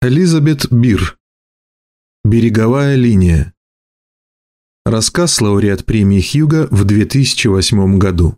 Элизабет Бир. Береговая линия. Рассказ лауреат премии Хьюга в 2008 году.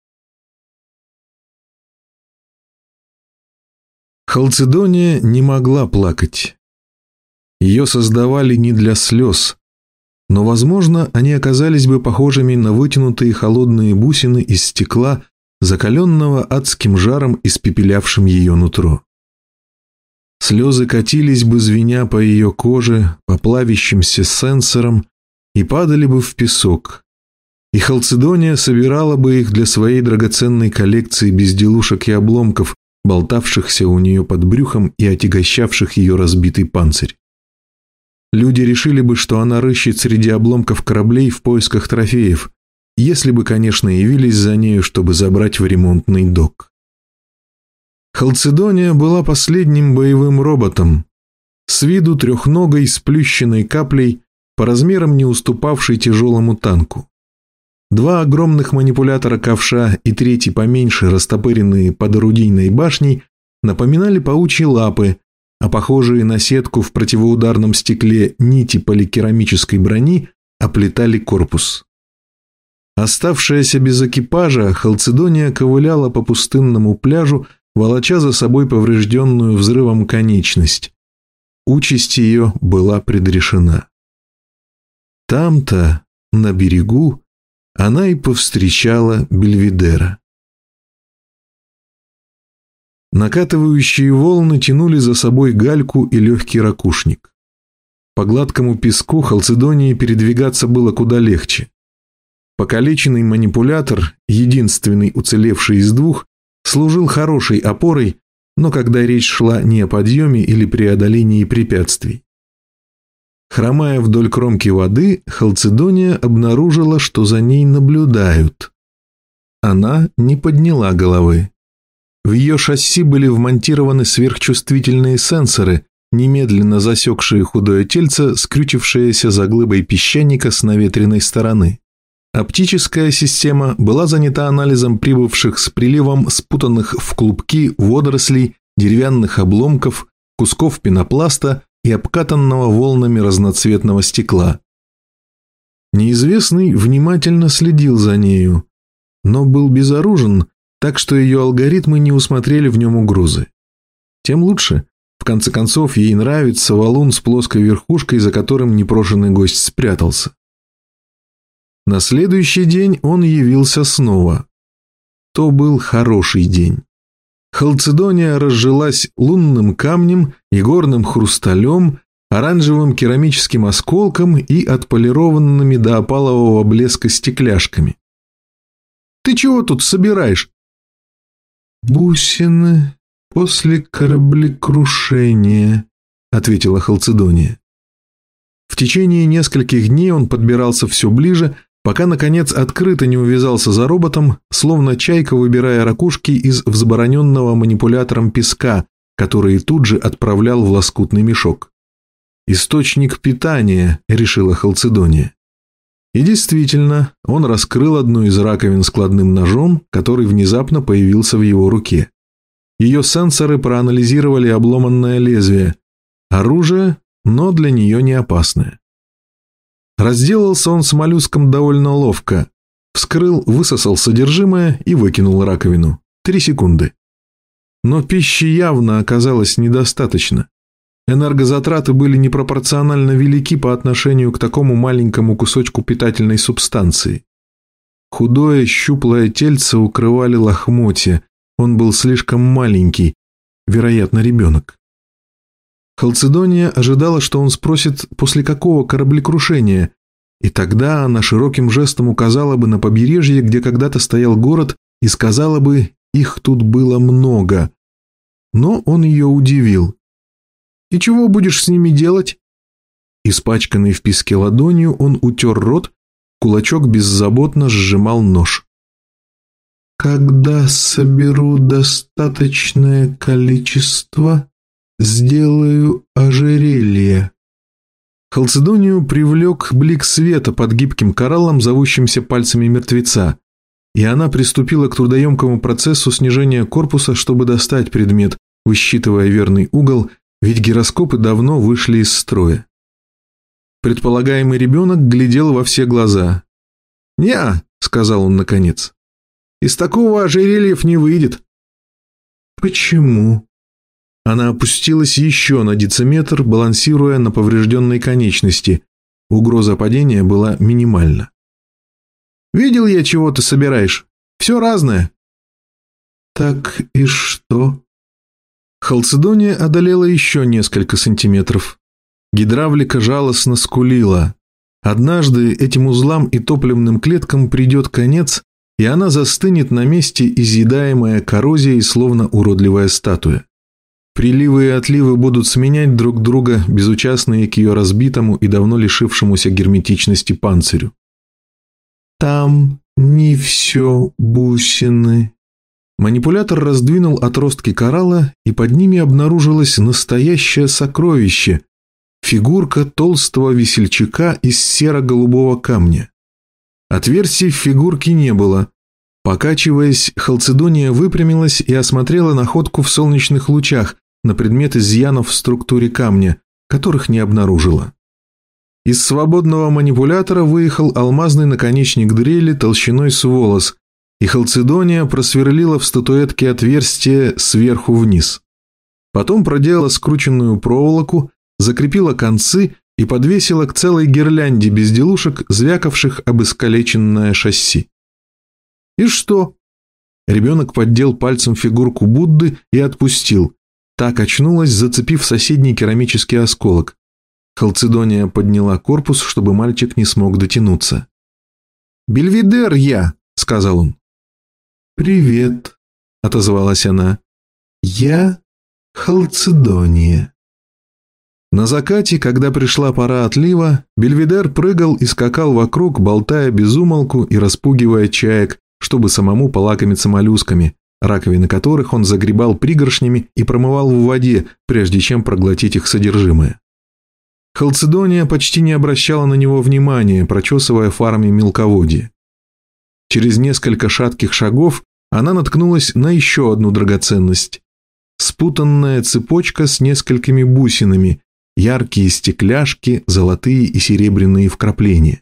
Халцедония не могла плакать. Ее создавали не для слез, но, возможно, они оказались бы похожими на вытянутые холодные бусины из стекла, закаленного адским жаром, испепелявшим ее нутро. Слезы катились бы, звеня по ее коже, по плавящимся сенсорам, и падали бы в песок. И Халцедония собирала бы их для своей драгоценной коллекции безделушек и обломков, болтавшихся у нее под брюхом и отягощавших ее разбитый панцирь. Люди решили бы, что она рыщет среди обломков кораблей в поисках трофеев, если бы, конечно, явились за нею, чтобы забрать в ремонтный док. Халцедония была последним боевым роботом, с виду трехногой сплющенной каплей, по размерам не уступавшей тяжелому танку. Два огромных манипулятора ковша и третий поменьше, растопыренные под орудийной башней, напоминали паучьи лапы, а похожие на сетку в противоударном стекле нити поликерамической брони оплетали корпус. Оставшаяся без экипажа, Халцедония ковыляла по пустынному пляжу, волоча за собой поврежденную взрывом конечность. Участь ее была предрешена. Там-то, на берегу, она и повстречала Бельведера. Накатывающие волны тянули за собой гальку и легкий ракушник. По гладкому песку Халцедонии передвигаться было куда легче. Покалеченный манипулятор, единственный уцелевший из двух, служил хорошей опорой, но когда речь шла не о подъеме или преодолении препятствий. Хромая вдоль кромки воды, Халцедония обнаружила, что за ней наблюдают. Она не подняла головы. В ее шасси были вмонтированы сверхчувствительные сенсоры, немедленно засекшие худое тельце, скрючившееся за глыбой песчаника с наветренной стороны. Оптическая система была занята анализом прибывших с приливом спутанных в клубки водорослей, деревянных обломков, кусков пенопласта и обкатанного волнами разноцветного стекла. Неизвестный внимательно следил за нею, но был безоружен, так что ее алгоритмы не усмотрели в нем угрозы. Тем лучше. В конце концов, ей нравится валун с плоской верхушкой, за которым непрошенный гость спрятался. На следующий день он явился снова. То был хороший день. Халцедония разжилась лунным камнем и горным хрусталем, оранжевым керамическим осколком и отполированными до опалового блеска стекляшками. «Ты чего тут собираешь?» «Бусины после кораблекрушения», — ответила Халцедония. В течение нескольких дней он подбирался все ближе, пока, наконец, открыто не увязался за роботом, словно чайка, выбирая ракушки из взбороненного манипулятором песка, который тут же отправлял в лоскутный мешок. «Источник питания», — решила Халцедония. И действительно, он раскрыл одну из раковин складным ножом, который внезапно появился в его руке. Ее сенсоры проанализировали обломанное лезвие. Оружие, но для нее не опасное. Разделался он с моллюском довольно ловко. Вскрыл, высосал содержимое и выкинул раковину. 3 секунды. Но пищи явно оказалось недостаточно. Энергозатраты были непропорционально велики по отношению к такому маленькому кусочку питательной субстанции. Худое, щуплое тельце укрывали лохмотья. Он был слишком маленький, вероятно, ребенок. Халцедония ожидала, что он спросит, после какого кораблекрушения, и тогда она широким жестом указала бы на побережье, где когда-то стоял город, и сказала бы, их тут было много. Но он ее удивил. «И чего будешь с ними делать?» Испачканный в песке ладонью, он утер рот, кулачок беззаботно сжимал нож. «Когда соберу достаточное количество, сделаю ожерелье». Халцедонию привлек блик света под гибким кораллом, зовущимся пальцами мертвеца, и она приступила к трудоемкому процессу снижения корпуса, чтобы достать предмет, высчитывая верный угол ведь гироскопы давно вышли из строя. Предполагаемый ребенок глядел во все глаза. «Не-а», — сказал он наконец, — «из такого ожерельев не выйдет». «Почему?» Она опустилась еще на дециметр, балансируя на поврежденной конечности. Угроза падения была минимальна. «Видел я, чего ты собираешь. Все разное». «Так и что?» Халцедония одолела еще несколько сантиметров. Гидравлика жалостно скулила. Однажды этим узлам и топливным клеткам придет конец, и она застынет на месте, изъедаемая коррозией, словно уродливая статуя. Приливы и отливы будут сменять друг друга, безучастные к ее разбитому и давно лишившемуся герметичности панцирю. «Там не все бусины». Манипулятор раздвинул отростки коралла, и под ними обнаружилось настоящее сокровище – фигурка толстого весельчака из серо-голубого камня. Отверстий в фигурке не было. Покачиваясь, Халцедония выпрямилась и осмотрела находку в солнечных лучах на предмет изъянов в структуре камня, которых не обнаружила. Из свободного манипулятора выехал алмазный наконечник дрели толщиной с волос, и Халцедония просверлила в статуэтке отверстие сверху вниз. Потом проделала скрученную проволоку, закрепила концы и подвесила к целой гирлянде безделушек, звякавших об искалеченное шасси. «И что?» Ребенок поддел пальцем фигурку Будды и отпустил. Та качнулась, зацепив соседний керамический осколок. Халцедония подняла корпус, чтобы мальчик не смог дотянуться. «Бельведер я», — сказал он. «Привет», — отозвалась она. «Я Халцедония». На закате, когда пришла пора отлива, Бельведер прыгал и скакал вокруг, болтая без умолку и распугивая чаек, чтобы самому полакомиться моллюсками, раковины которых он загребал пригоршнями и промывал в воде, прежде чем проглотить их содержимое. Халцедония почти не обращала на него внимания, прочесывая фарами мелководье. Через несколько шатких шагов она наткнулась на еще одну драгоценность. Спутанная цепочка с несколькими бусинами, яркие стекляшки, золотые и серебряные вкрапления.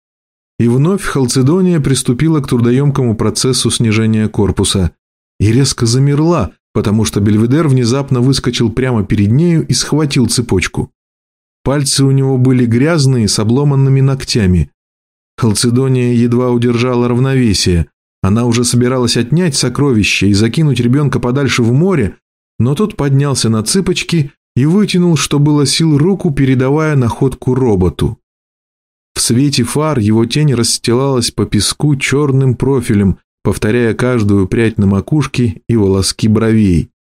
И вновь Халцедония приступила к трудоемкому процессу снижения корпуса и резко замерла, потому что Бельведер внезапно выскочил прямо перед нею и схватил цепочку. Пальцы у него были грязные, с обломанными ногтями. Халцедония едва удержала равновесие. Она уже собиралась отнять сокровище и закинуть ребенка подальше в море, но тот поднялся на цыпочки и вытянул, что было сил, руку, передавая находку роботу. В свете фар его тень расстилалась по песку черным профилем, повторяя каждую прядь на макушке и волоски бровей.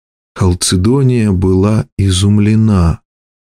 Халцедония была изумлена.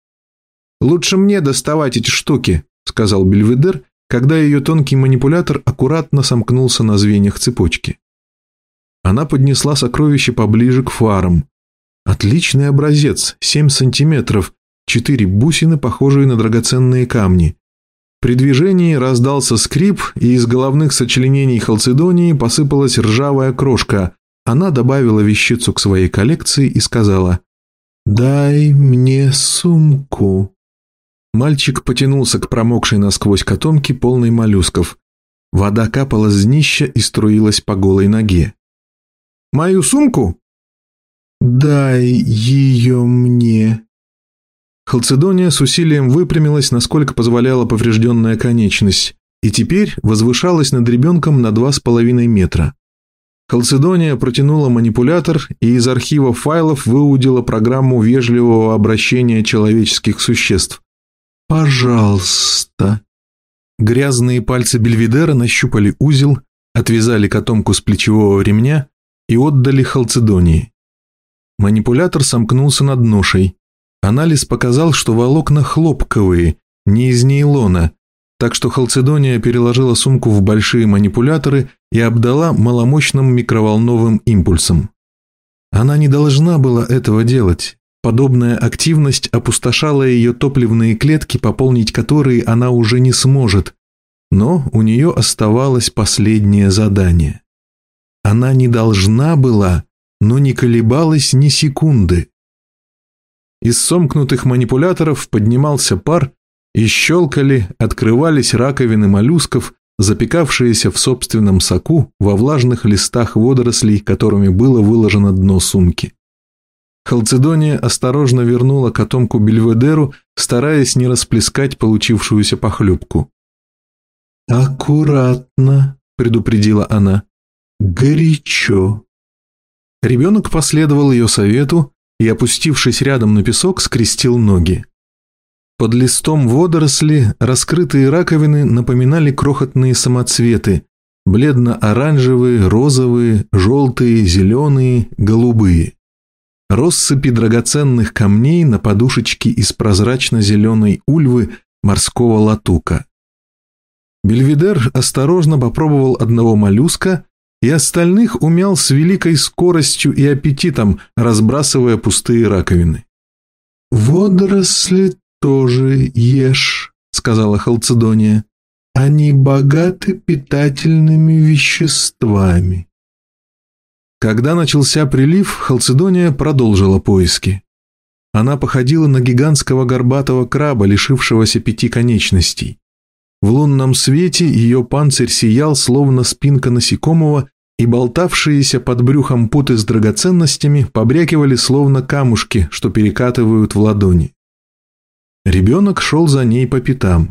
«Лучше мне доставать эти штуки», — сказал Бельведер, когда ее тонкий манипулятор аккуратно сомкнулся на звеньях цепочки. Она поднесла сокровище поближе к фарам. Отличный образец, 7 сантиметров, 4 бусины, похожие на драгоценные камни. При движении раздался скрип, и из головных сочленений Халцедонии посыпалась ржавая крошка. Она добавила вещицу к своей коллекции и сказала: «Дай мне сумку». Мальчик потянулся к промокшей насквозь котомке, полной моллюсков. Вода капала с днища и струилась по голой ноге. «Мою сумку?» «Дай ее мне». Халцедония с усилием выпрямилась, насколько позволяла поврежденная конечность, и теперь возвышалась над ребенком на 2,5 метра. Халцедония протянула манипулятор и из архива файлов выудила программу вежливого обращения человеческих существ. «Пожалуйста». Грязные пальцы Бельведера нащупали узел, отвязали котомку с плечевого ремня и отдали Халцедонии. Манипулятор сомкнулся над ношей. Анализ показал, что волокна хлопковые, не из нейлона, так что Халцедония переложила сумку в большие манипуляторы и обдала маломощным микроволновым импульсом. Она не должна была этого делать. Подобная активность опустошала ее топливные клетки, пополнить которые она уже не сможет. Но у нее оставалось последнее задание. Она не должна была, но не колебалась ни секунды. из сомкнутых манипуляторов поднимался пар, и щелкали, открывались раковины моллюсков, запекавшиеся в собственном соку во влажных листах водорослей, которыми было выложено дно сумки. Халцедония осторожно вернула котомку Бельведеру, стараясь не расплескать получившуюся похлебку. «Аккуратно», — предупредила она, — «горячо». Ребенок последовал ее совету и, опустившись рядом на песок, скрестил ноги. Под листом водоросли раскрытые раковины напоминали крохотные самоцветы, бледно-оранжевые, розовые, желтые, зеленые, голубые. Россыпи драгоценных камней на подушечке из прозрачно-зеленой ульвы морского латука. Бельведер осторожно попробовал одного моллюска и остальных умял с великой скоростью и аппетитом, разбрасывая пустые раковины. «Водоросли тоже ешь», — сказала Халцедония. «Они богаты питательными веществами». Когда начался прилив, Халцедония продолжила поиски. Она походила на гигантского горбатого краба, лишившегося 5 конечностей. В лунном свете ее панцирь сиял, словно спинка насекомого, и болтавшиеся под брюхом путы с драгоценностями побрякивали, словно камушки, что перекатывают в ладони. Ребенок шел за ней по пятам.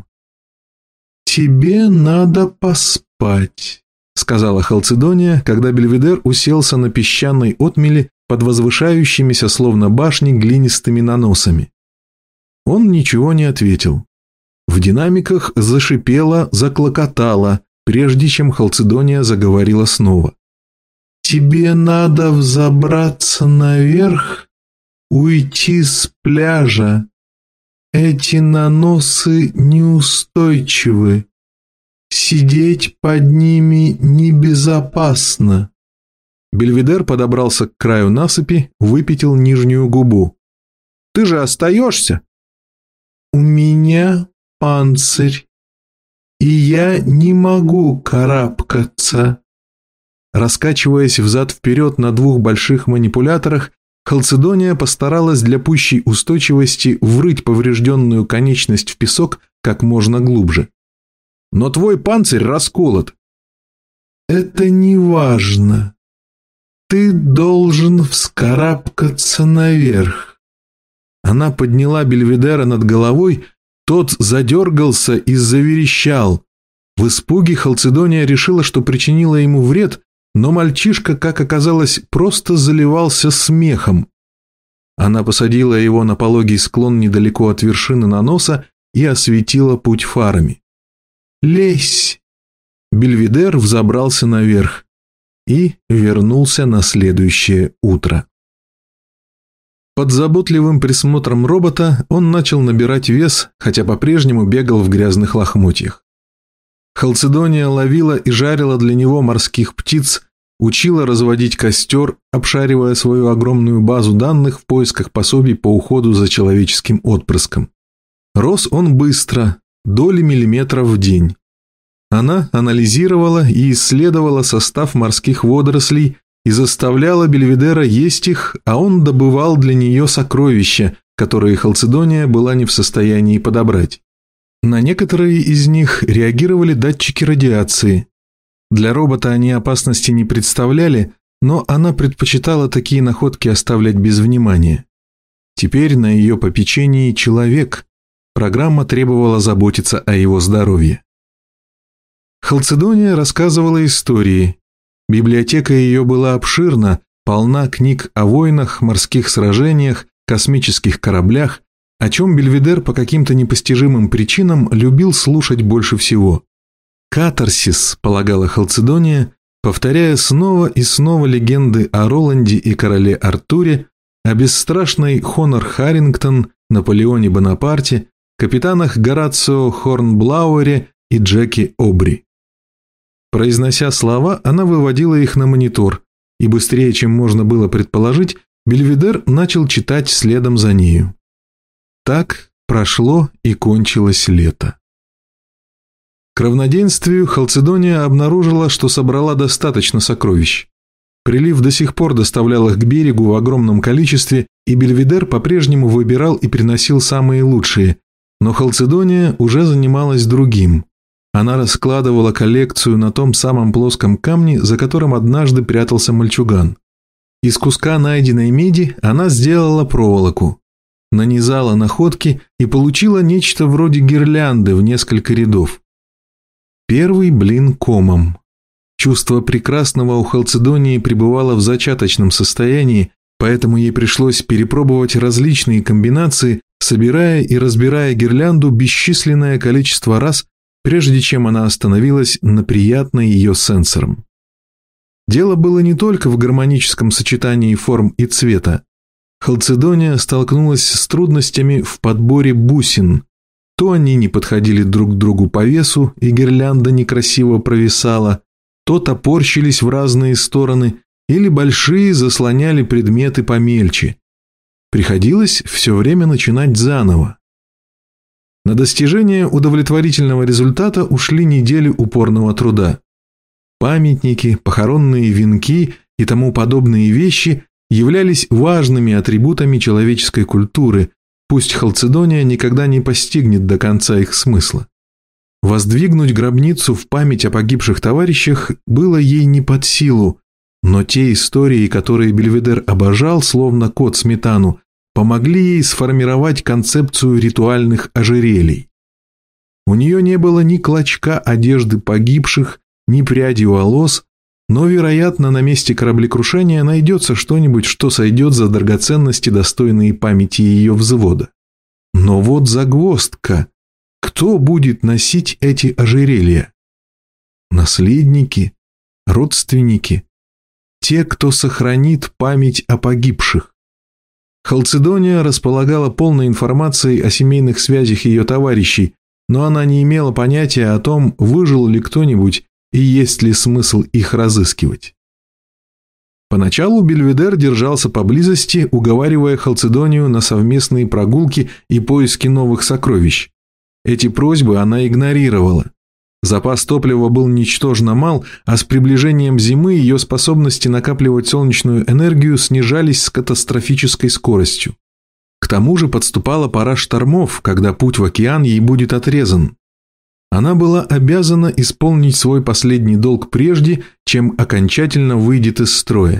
«Тебе надо поспать», — сказала Халцедония, когда Бельведер уселся на песчаной отмели под возвышающимися, словно башни, глинистыми наносами. Он ничего не ответил. В динамиках зашипело, заклокотало, прежде чем Халцедония заговорила снова. «Тебе надо взобраться наверх, уйти с пляжа. Эти наносы неустойчивы. Сидеть под ними небезопасно». Бельведер подобрался к краю насыпи, выпятил нижнюю губу. «Ты же остаешься?» «У меня панцирь, и я не могу карабкаться». Раскачиваясь взад-вперед на 2 больших манипуляторах, Халцедония постаралась для пущей устойчивости врыть поврежденную конечность в песок как можно глубже. «Но твой панцирь расколот». «Это не важно. Ты должен вскарабкаться наверх». Она подняла Бельведера над головой, тот задергался и заверещал. В испуге Халцедония решила, что причинила ему вред, но мальчишка, как оказалось, просто заливался смехом. Она посадила его на пологий склон недалеко от вершины наноса и осветила путь фарами. «Лезь!» Бельведер взобрался наверх и вернулся на следующее утро. Под заботливым присмотром робота он начал набирать вес, хотя по-прежнему бегал в грязных лохмотьях. Халцедония ловила и жарила для него морских птиц, учила разводить костер, обшаривая свою огромную базу данных в поисках пособий по уходу за человеческим отпрыском. Рос он быстро, доли миллиметров в день. Она анализировала и исследовала состав морских водорослей и заставляла Бельведера есть их, а он добывал для нее сокровища, которые Халцедония была не в состоянии подобрать. На некоторые из них реагировали датчики радиации. Для робота они опасности не представляли, но она предпочитала такие находки оставлять без внимания. Теперь на ее попечении человек. Программа требовала заботиться о его здоровье. Халцедония рассказывала истории. Библиотека ее была обширна, полна книг о войнах, морских сражениях, космических кораблях, о чем Бельведер по каким-то непостижимым причинам любил слушать больше всего. Катарсис, полагала Халцедония, повторяя снова и снова легенды о Роланде и короле Артуре, о бесстрашной Хонор Харрингтон, Наполеоне Бонапарте, капитанах Горацио Хорнблауэре и Джеки Обри. Произнося слова, она выводила их на монитор, и быстрее, чем можно было предположить, Бельведер начал читать следом за нею. Так прошло и кончилось лето. К равноденствию Халцедония обнаружила, что собрала достаточно сокровищ. Прилив до сих пор доставлял их к берегу в огромном количестве, и Бельведер по-прежнему выбирал и приносил самые лучшие. Но Халцедония уже занималась другим. Она раскладывала коллекцию на том самом плоском камне, за которым однажды прятался мальчуган. Из куска найденной меди она сделала проволоку, нанизала находки и получила нечто вроде гирлянды в несколько рядов. Первый блин комом. Чувство прекрасного у Халцедонии пребывало в зачаточном состоянии, поэтому ей пришлось перепробовать различные комбинации, собирая и разбирая гирлянду бесчисленное количество раз, прежде чем она остановилась на приятной ее сенсором. Дело было не только в гармоническом сочетании форм и цвета. Халцедония столкнулась с трудностями в подборе бусин. То они не подходили друг к другу по весу, и гирлянда некрасиво провисала, то топорщились в разные стороны, или большие заслоняли предметы помельче. Приходилось все время начинать заново. На достижение удовлетворительного результата ушли недели упорного труда. Памятники, похоронные венки и тому подобные вещи являлись важными атрибутами человеческой культуры, пусть Халцедония никогда не постигнет до конца их смысла. Воздвигнуть гробницу в память о погибших товарищах было ей не под силу, но те истории, которые Бельведер обожал, словно кот сметану, помогли ей сформировать концепцию ритуальных ожерелий. У нее не было ни клочка одежды погибших, ни пряди волос, но, вероятно, на месте кораблекрушения найдется что-нибудь, что сойдет за драгоценности, достойные памяти ее взвода. Но вот загвоздка. Кто будет носить эти ожерелья? Наследники? Родственники? Те, кто сохранит память о погибших? Халцедония располагала полной информацией о семейных связях ее товарищей, но она не имела понятия о том, выжил ли кто-нибудь и есть ли смысл их разыскивать. Поначалу Бельведер держался поблизости, уговаривая Халцедонию на совместные прогулки и поиски новых сокровищ. Эти просьбы она игнорировала. Запас топлива был ничтожно мал, а с приближением зимы ее способности накапливать солнечную энергию снижались с катастрофической скоростью. К тому же подступала пора штормов, когда путь в океан ей будет отрезан. Она была обязана исполнить свой последний долг прежде, чем окончательно выйдет из строя.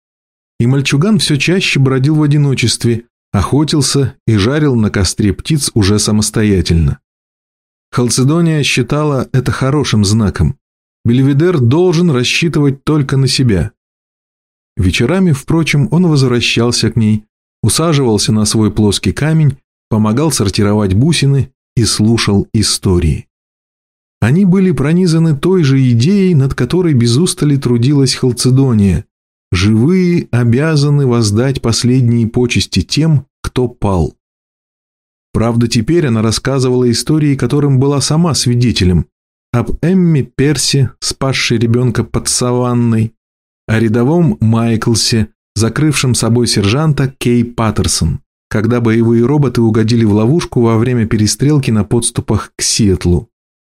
И мальчуган все чаще бродил в одиночестве, охотился и жарил на костре птиц уже самостоятельно. Халцедония считала это хорошим знаком. Бельведер должен рассчитывать только на себя. Вечерами, впрочем, он возвращался к ней, усаживался на свой плоский камень, помогал сортировать бусины и слушал истории. Они были пронизаны той же идеей, над которой без устали трудилась Халцедония. Живые обязаны воздать последние почести тем, кто пал. Правда, теперь она рассказывала истории, которым была сама свидетелем. Об Эмме Перси, спасшей ребенка под саванной, о рядовом Майклсе, закрывшем собой сержанта Кей Паттерсон, когда боевые роботы угодили в ловушку во время перестрелки на подступах к Сиэтлу.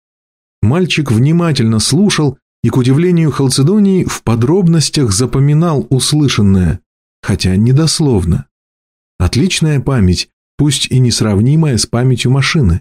Мальчик внимательно слушал и, к удивлению Халцедонии, в подробностях запоминал услышанное, хотя недословно. Отличная память, пусть и несравнимая с памятью машины.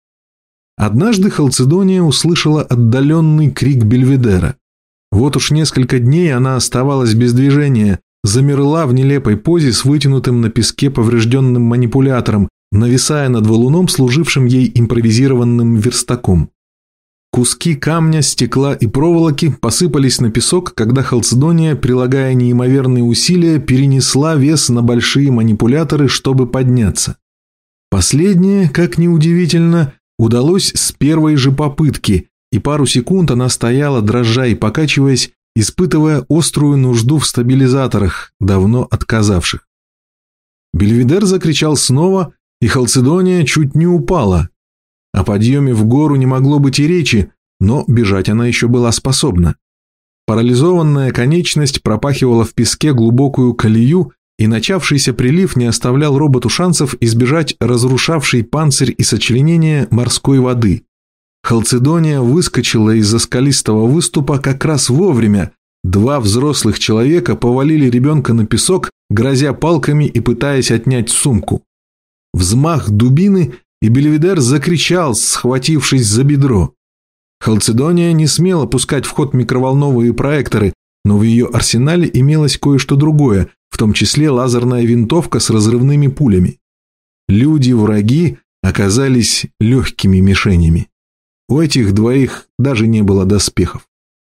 Однажды Халцедония услышала отдаленный крик Бельведера. Вот уж несколько дней она оставалась без движения, замерла в нелепой позе с вытянутым на песке поврежденным манипулятором, нависая над валуном, служившим ей импровизированным верстаком. Куски камня, стекла и проволоки посыпались на песок, когда Халцедония, прилагая неимоверные усилия, перенесла вес на большие манипуляторы, чтобы подняться. Последнее, как ни удивительно, удалось с первой же попытки, и пару секунд она стояла, дрожа и покачиваясь, испытывая острую нужду в стабилизаторах, давно отказавших. Бельведер закричал снова, и Халцедония чуть не упала. О подъеме в гору не могло быть и речи, но бежать она еще была способна. Парализованная конечность пропахивала в песке глубокую колею, и начавшийся прилив не оставлял роботу шансов избежать разрушавшей панцирь и сочленения морской воды. Халцедония выскочила из-за скалистого выступа как раз вовремя, 2 взрослых человека повалили ребенка на песок, грозя палками и пытаясь отнять сумку. Взмах дубины, и Бельведер закричал, схватившись за бедро. Халцедония не смела пускать в ход микроволновые проекторы, но в ее арсенале имелось кое-что другое, в том числе лазерная винтовка с разрывными пулями. Люди-враги оказались легкими мишенями. У этих 2 даже не было доспехов.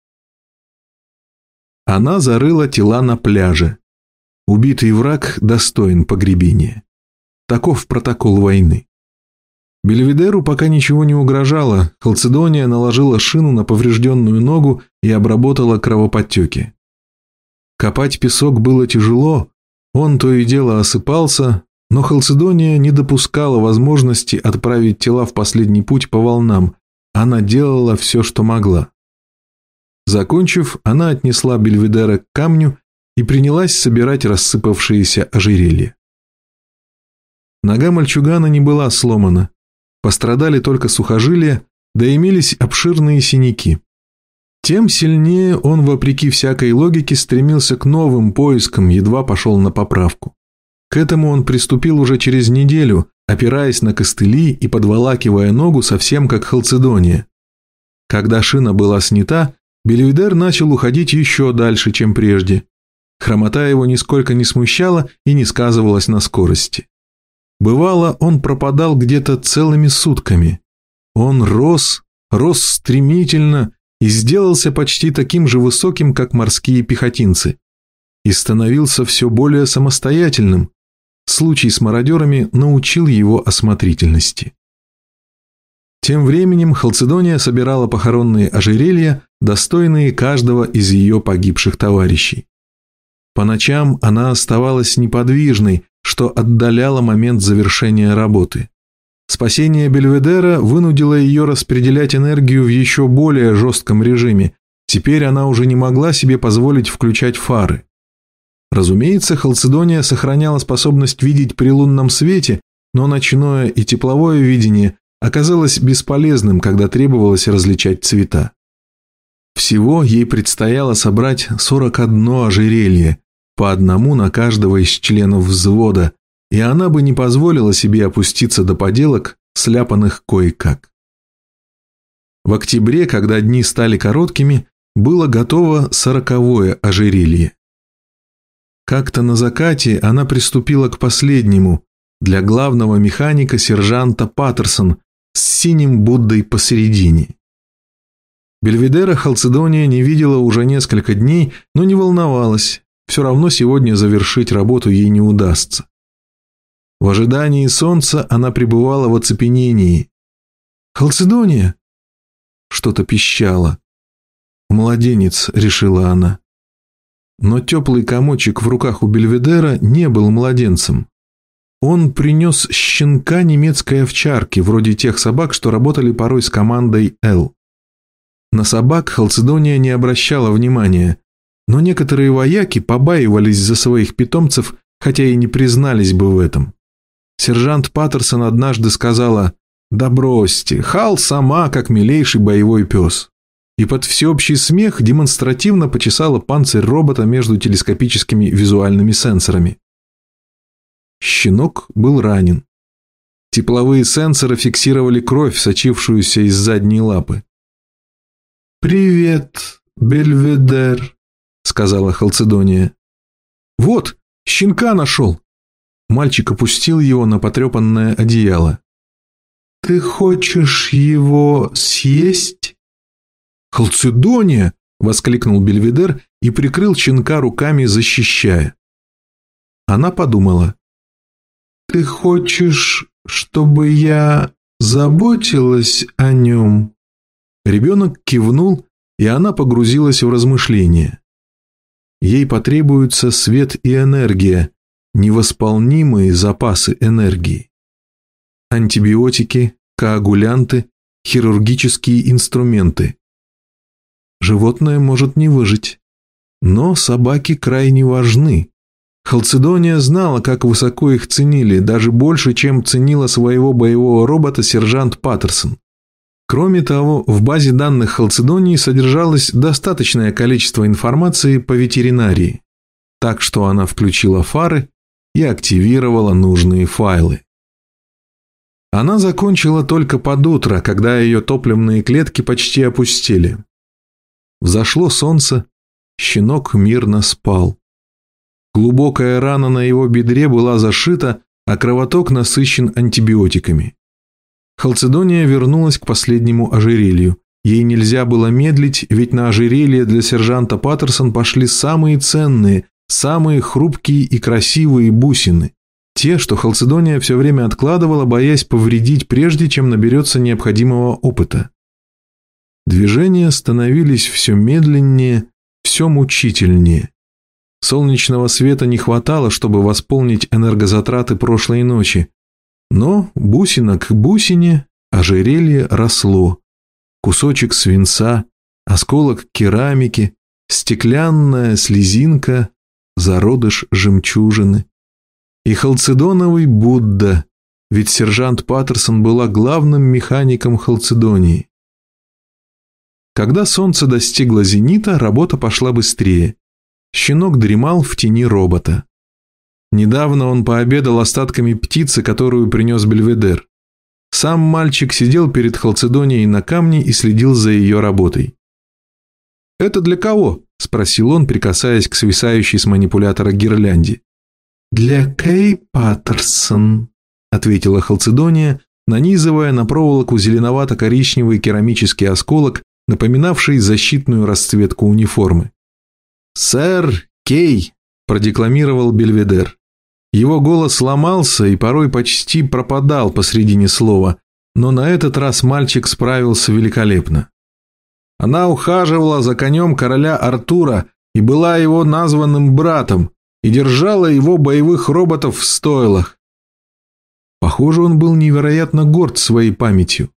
Она зарыла тела на пляже. Убитый враг достоин погребения. Таков протокол войны. Бельведеру пока ничего не угрожало, Халцедония наложила шину на поврежденную ногу и обработала кровоподтеки. Копать песок было тяжело, он то и дело осыпался, но Халцедония не допускала возможности отправить тела в последний путь по волнам, она делала все, что могла. Закончив, она отнесла Бельведера к камню и принялась собирать рассыпавшиеся ожерелья. Нога мальчугана не была сломана. Пострадали только сухожилия, да имелись обширные синяки. Тем сильнее он, вопреки всякой логике, стремился к новым поискам, едва пошел на поправку. К этому он приступил уже через неделю, опираясь на костыли и подволакивая ногу совсем как Халцедония. Когда шина была снята, Бельведер начал уходить еще дальше, чем прежде. Хромота его нисколько не смущала и не сказывалась на скорости. Бывало, он пропадал где-то целыми сутками. Он рос стремительно и сделался почти таким же высоким, как морские пехотинцы. И становился все более самостоятельным. Случай с мародерами научил его осмотрительности. Тем временем Халцедония собирала похоронные ожерелья, достойные каждого из ее погибших товарищей. По ночам она оставалась неподвижной, что отдаляло момент завершения работы. Спасение Бельведера вынудило ее распределять энергию в еще более жестком режиме. Теперь она уже не могла себе позволить включать фары. Разумеется, Халцедония сохраняла способность видеть при лунном свете, но ночное и тепловое видение оказалось бесполезным, когда требовалось различать цвета. Всего ей предстояло собрать 41 ожерелье, по одному на каждого из членов взвода, и она бы не позволила себе опуститься до поделок, сляпанных кое-как. В октябре, когда дни стали короткими, было готово 40-е ожерелье. Как-то на закате она приступила к последнему, для главного механика сержанта Паттерсон с синим Буддой посередине. Бельведера Халцедония не видела уже несколько дней, но не волновалась, все равно сегодня завершить работу ей не удастся. В ожидании солнца она пребывала в оцепенении. «Халцедония!» Что-то пищало. «Младенец», — решила она. Но теплый комочек в руках у Бельведера не был младенцем. Он принес щенка немецкой овчарки, вроде тех собак, что работали порой с командой «Л». На собак Халцедония не обращала внимания, но некоторые вояки побаивались за своих питомцев, хотя и не признались бы в этом. Сержант Паттерсон однажды сказала: «Да бросьте, Хал сама как милейший боевой пес». И под всеобщий смех демонстративно почесала панцирь робота между телескопическими визуальными сенсорами. Щенок был ранен. Тепловые сенсоры фиксировали кровь, сочившуюся из задней лапы. «Привет, Бельведер», — сказала Халцедония. «Вот, щенка нашел». Мальчик опустил его на потрепанное одеяло. «Ты хочешь его съесть?» «Халцедония!» — воскликнул Бельведер и прикрыл щенка руками, защищая. Она подумала. «Ты хочешь, чтобы я заботилась о нем?» Ребенок кивнул, и она погрузилась в размышления. Ей потребуются свет и энергия, невосполнимые запасы энергии. Антибиотики, коагулянты, хирургические инструменты. Животное может не выжить, но собаки крайне важны. Халцедония знала, как высоко их ценили, даже больше, чем ценила своего боевого робота сержант Паттерсон. Кроме того, в базе данных Халцедонии содержалось достаточное количество информации по ветеринарии, так что она включила фары и активировала нужные файлы. Она закончила только под утро, когда ее топливные клетки почти опустели. Взошло солнце, щенок мирно спал. Глубокая рана на его бедре была зашита, а кровоток насыщен антибиотиками. Халцедония вернулась к последнему ожерелью. Ей нельзя было медлить, ведь на ожерелье для сержанта Паттерсон пошли самые ценные, самые хрупкие и красивые бусины. Те, что Халцедония все время откладывала, боясь повредить, прежде чем наберется необходимого опыта. Движения становились все медленнее, все мучительнее. Солнечного света не хватало, чтобы восполнить энергозатраты прошлой ночи. Но бусина к бусине ожерелье росло. Кусочек свинца, осколок керамики, стеклянная слезинка, зародыш жемчужины. И халцедоновый Будда, ведь сержант Паттерсон была главным механиком Халцедонии. Когда солнце достигло зенита, работа пошла быстрее. Щенок дремал в тени робота. Недавно он пообедал остатками птицы, которую принес Бельведер. Сам мальчик сидел перед Халцедонией на камне и следил за ее работой. «Это для кого?» – спросил он, прикасаясь к свисающей с манипулятора гирлянде. «Для Кей Паттерсон», – ответила Халцедония, нанизывая на проволоку зеленовато-коричневый керамический осколок, напоминавший защитную расцветку униформы. «Сэр Кей», – продекламировал Бельведер. Его голос ломался и порой почти пропадал посредине слова, но на этот раз мальчик справился великолепно. Она ухаживала за конем короля Артура и была его названным братом, и держала его боевых роботов в стойлах. Похоже, он был невероятно горд своей памятью.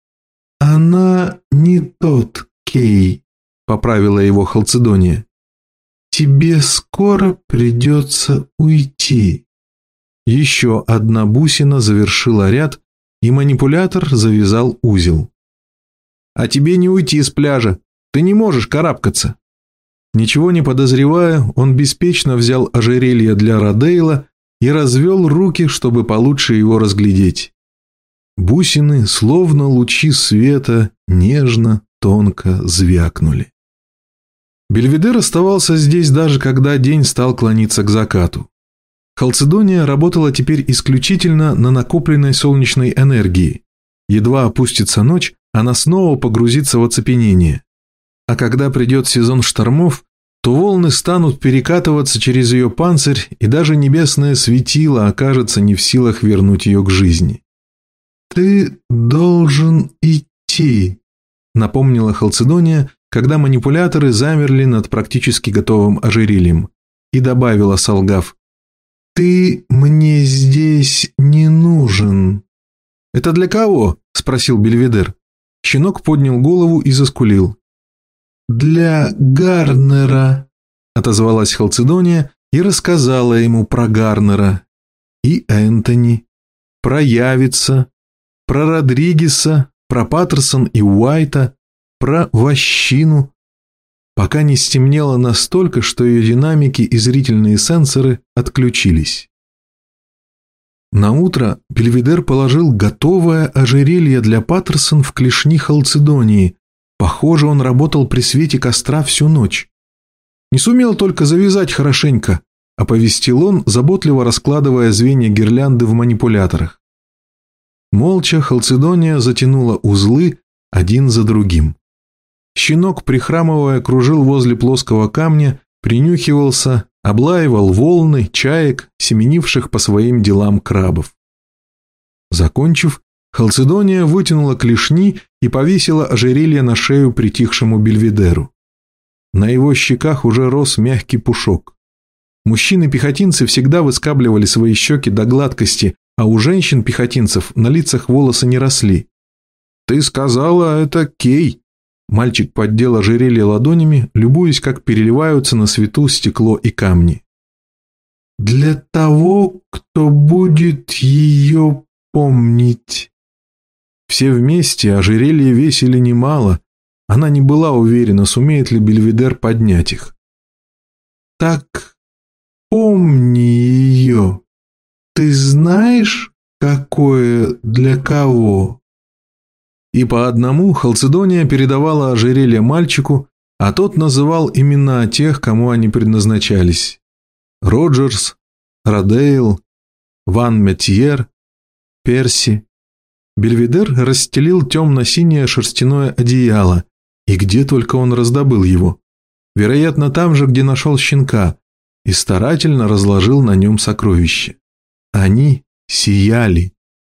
«Она не тот Кей», — поправила его Халцедония. «Тебе скоро придется уйти». Еще одна бусина завершила ряд, и манипулятор завязал узел. «А тебе не уйти с пляжа, ты не можешь карабкаться». Ничего не подозревая, он беспечно взял ожерелье для Родейла и развел руки, чтобы получше его разглядеть. Бусины, словно лучи света, нежно, тонко звякнули. Бельведер оставался здесь даже когда день стал клониться к закату. Халцедония работала теперь исключительно на накопленной солнечной энергии. Едва опустится ночь, она снова погрузится в оцепенение. А когда придет сезон штормов, то волны станут перекатываться через ее панцирь, и даже небесное светило окажется не в силах вернуть ее к жизни. «Ты должен идти», — напомнила Халцедония, когда манипуляторы замерли над практически готовым ожерельем, и добавила, солгав: «Ты мне здесь не нужен». «Это для кого?» — спросил Бельведер. Щенок поднял голову и заскулил. «Для Гарнера», — отозвалась Халцедония и рассказала ему про Гарнера и Энтони, про Явица, про Родригеса, про Паттерсон и Уайта, про Вощину, пока не стемнело настолько, что ее динамики и зрительные сенсоры отключились. Наутро Бельведер положил готовое ожерелье для Паттерсон в клешни Халцедонии. Похоже, он работал при свете костра всю ночь. «Не сумел только завязать хорошенько», — оповестил он, заботливо раскладывая звенья гирлянды в манипуляторах. Молча Халцедония затянула узлы один за другим. Щенок, прихрамывая, кружил возле плоского камня, принюхивался, облаивал волны, чаек, семенивших по своим делам крабов. Закончив, Халцедония вытянула клешни и повесила ожерелье на шею притихшему Бельведеру. На его щеках уже рос мягкий пушок. Мужчины-пехотинцы всегда выскабливали свои щеки до гладкости, а у женщин-пехотинцев на лицах волосы не росли. «Ты сказала, это Кей!» Мальчик поддел ожерелье ладонями, любуясь, как переливаются на свету стекло и камни. «Для того, кто будет ее помнить». Все вместе ожерелья весили немало. Она не была уверена, сумеет ли Бельведер поднять их. «Так помни ее. Ты знаешь, какое для кого?» И по одному Халцедония передавала ожерелье мальчику, а тот называл имена тех, кому они предназначались. Роджерс, Родейл, Ван Метьер, Перси. Бельведер расстелил темно-синее шерстяное одеяло, и где только он раздобыл его. Вероятно, там же, где нашел щенка, и старательно разложил на нем сокровища. Они сияли.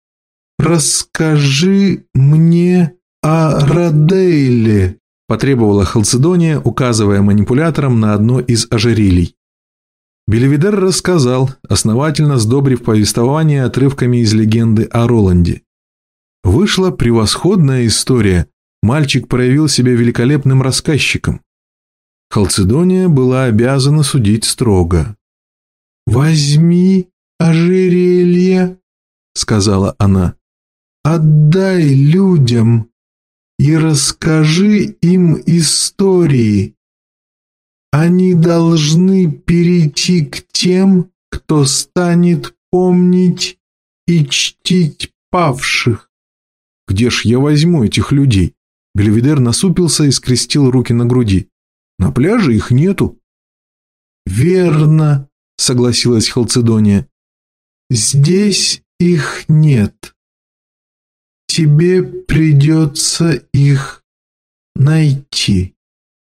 «Расскажи мне о Родейле», – потребовала Халцедония, указывая манипулятором на одно из ожерелий. Бельведер рассказал, основательно сдобрив повествование отрывками из легенды о Роланде. Вышла превосходная история, мальчик проявил себя великолепным рассказчиком. Халцедония была обязана судить строго. «Возьми ожерелье», — сказала она, — «отдай людям и расскажи им истории. Они должны перейти к тем, кто станет помнить и чтить павших». «Где ж я возьму этих людей?» Бельведер насупился и скрестил руки на груди. «На пляже их нету». «Верно», — согласилась Халцедония. «Здесь их нет. Тебе придется их найти».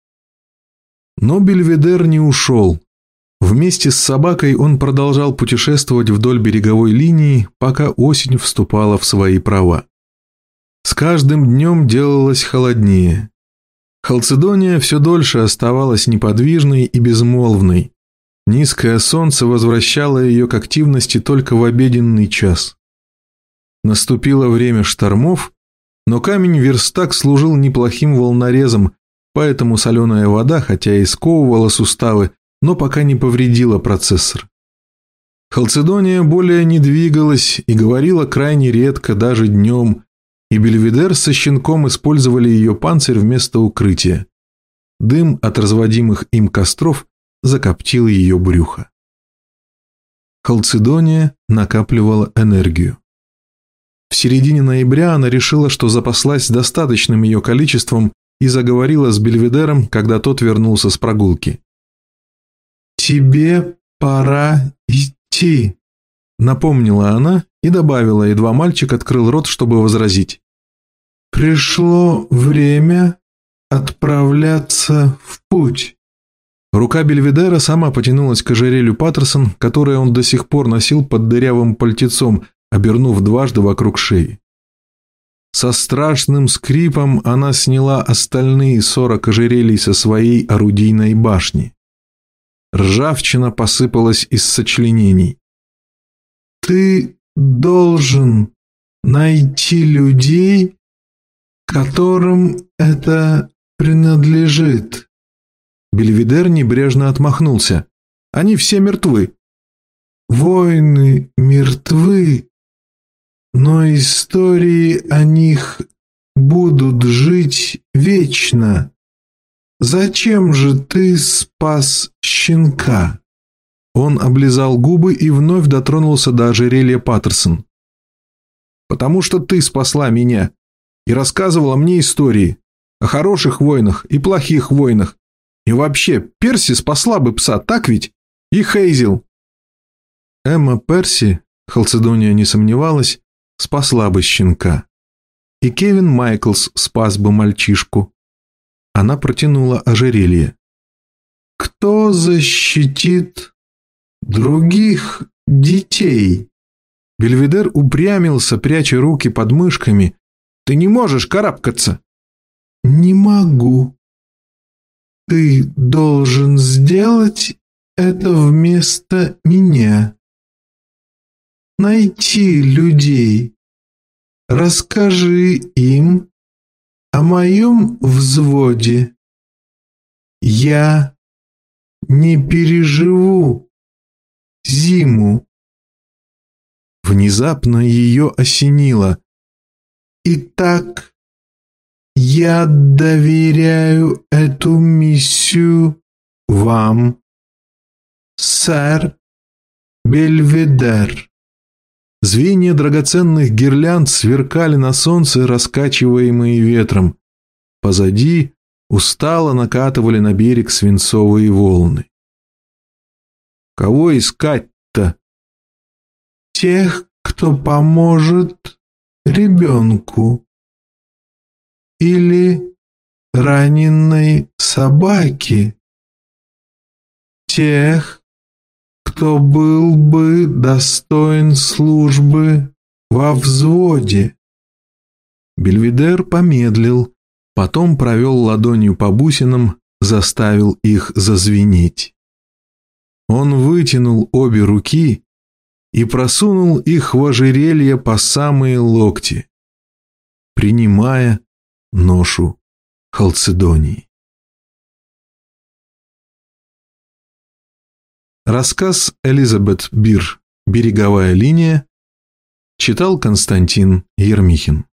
Но Бельведер не ушел. Вместе с собакой он продолжал путешествовать вдоль береговой линии, пока осень вступала в свои права. С каждым днем делалось холоднее. Халцедония все дольше оставалась неподвижной и безмолвной. Низкое солнце возвращало ее к активности только в обеденный час. Наступило время штормов, но камень-верстак служил неплохим волнорезом, поэтому соленая вода, хотя и сковывала суставы, но пока не повредила процессор. Халцедония более не двигалась и говорила крайне редко, даже днем, и Бельведер со щенком использовали ее панцирь вместо укрытия. Дым от разводимых им костров закоптил ее брюхо. Халцедония накапливала энергию. В середине ноября она решила, что запаслась достаточным ее количеством и заговорила с Бельведером, когда тот вернулся с прогулки. «Тебе пора идти», — напомнила она и добавила, едва мальчик открыл рот, чтобы возразить. «Пришло время отправляться в путь». Рука Бельведера сама потянулась к ожерелью Паттерсон, которое он до сих пор носил под дырявым пальтецом, обернув дважды вокруг шеи. Со страшным скрипом она сняла остальные 40 ожерелий со своей орудийной башни. Ржавчина посыпалась из сочленений. «Ты должен найти людей, которым это принадлежит». Бельведер небрежно отмахнулся. «Они все мертвы». «Воины мертвы, но истории о них будут жить вечно. Зачем же ты спас щенка?» Он облизал губы и вновь дотронулся до ожерелья Паттерсон. «Потому что ты спасла меня и рассказывала мне истории о хороших войнах и плохих войнах. И вообще, Перси спасла бы пса, так ведь? И Хейзел». Эмма Перси, Халцедония не сомневалась, спасла бы щенка. И Кевин Майклс спас бы мальчишку. Она протянула ожерелье. «Кто защитит других детей?» Бельведер упрямился, пряча руки под мышками. «Ты не можешь карабкаться!» «Не могу. Ты должен сделать это вместо меня. Найти людей. Расскажи им о моем взводе. Я не переживу зиму». Внезапно ее осенило. Итак, я доверяю эту миссию вам, сэр Бельведер». Звенья драгоценных гирлянд сверкали на солнце, раскачиваемые ветром. Позади устало накатывали на берег свинцовые волны. «Кого искать-то?» «Тех, кто поможет ребенку. Или раненой собаке. Тех, кто был бы достоин службы во взводе». Бельведер помедлил, потом провел ладонью по бусинам, заставил их зазвенеть. Он вытянул обе руки и просунул их в ожерелье по самые локти, принимая ношу Халцедонии. Рассказ Элизабет Бир «Береговая линия» читал Константин Ермихин.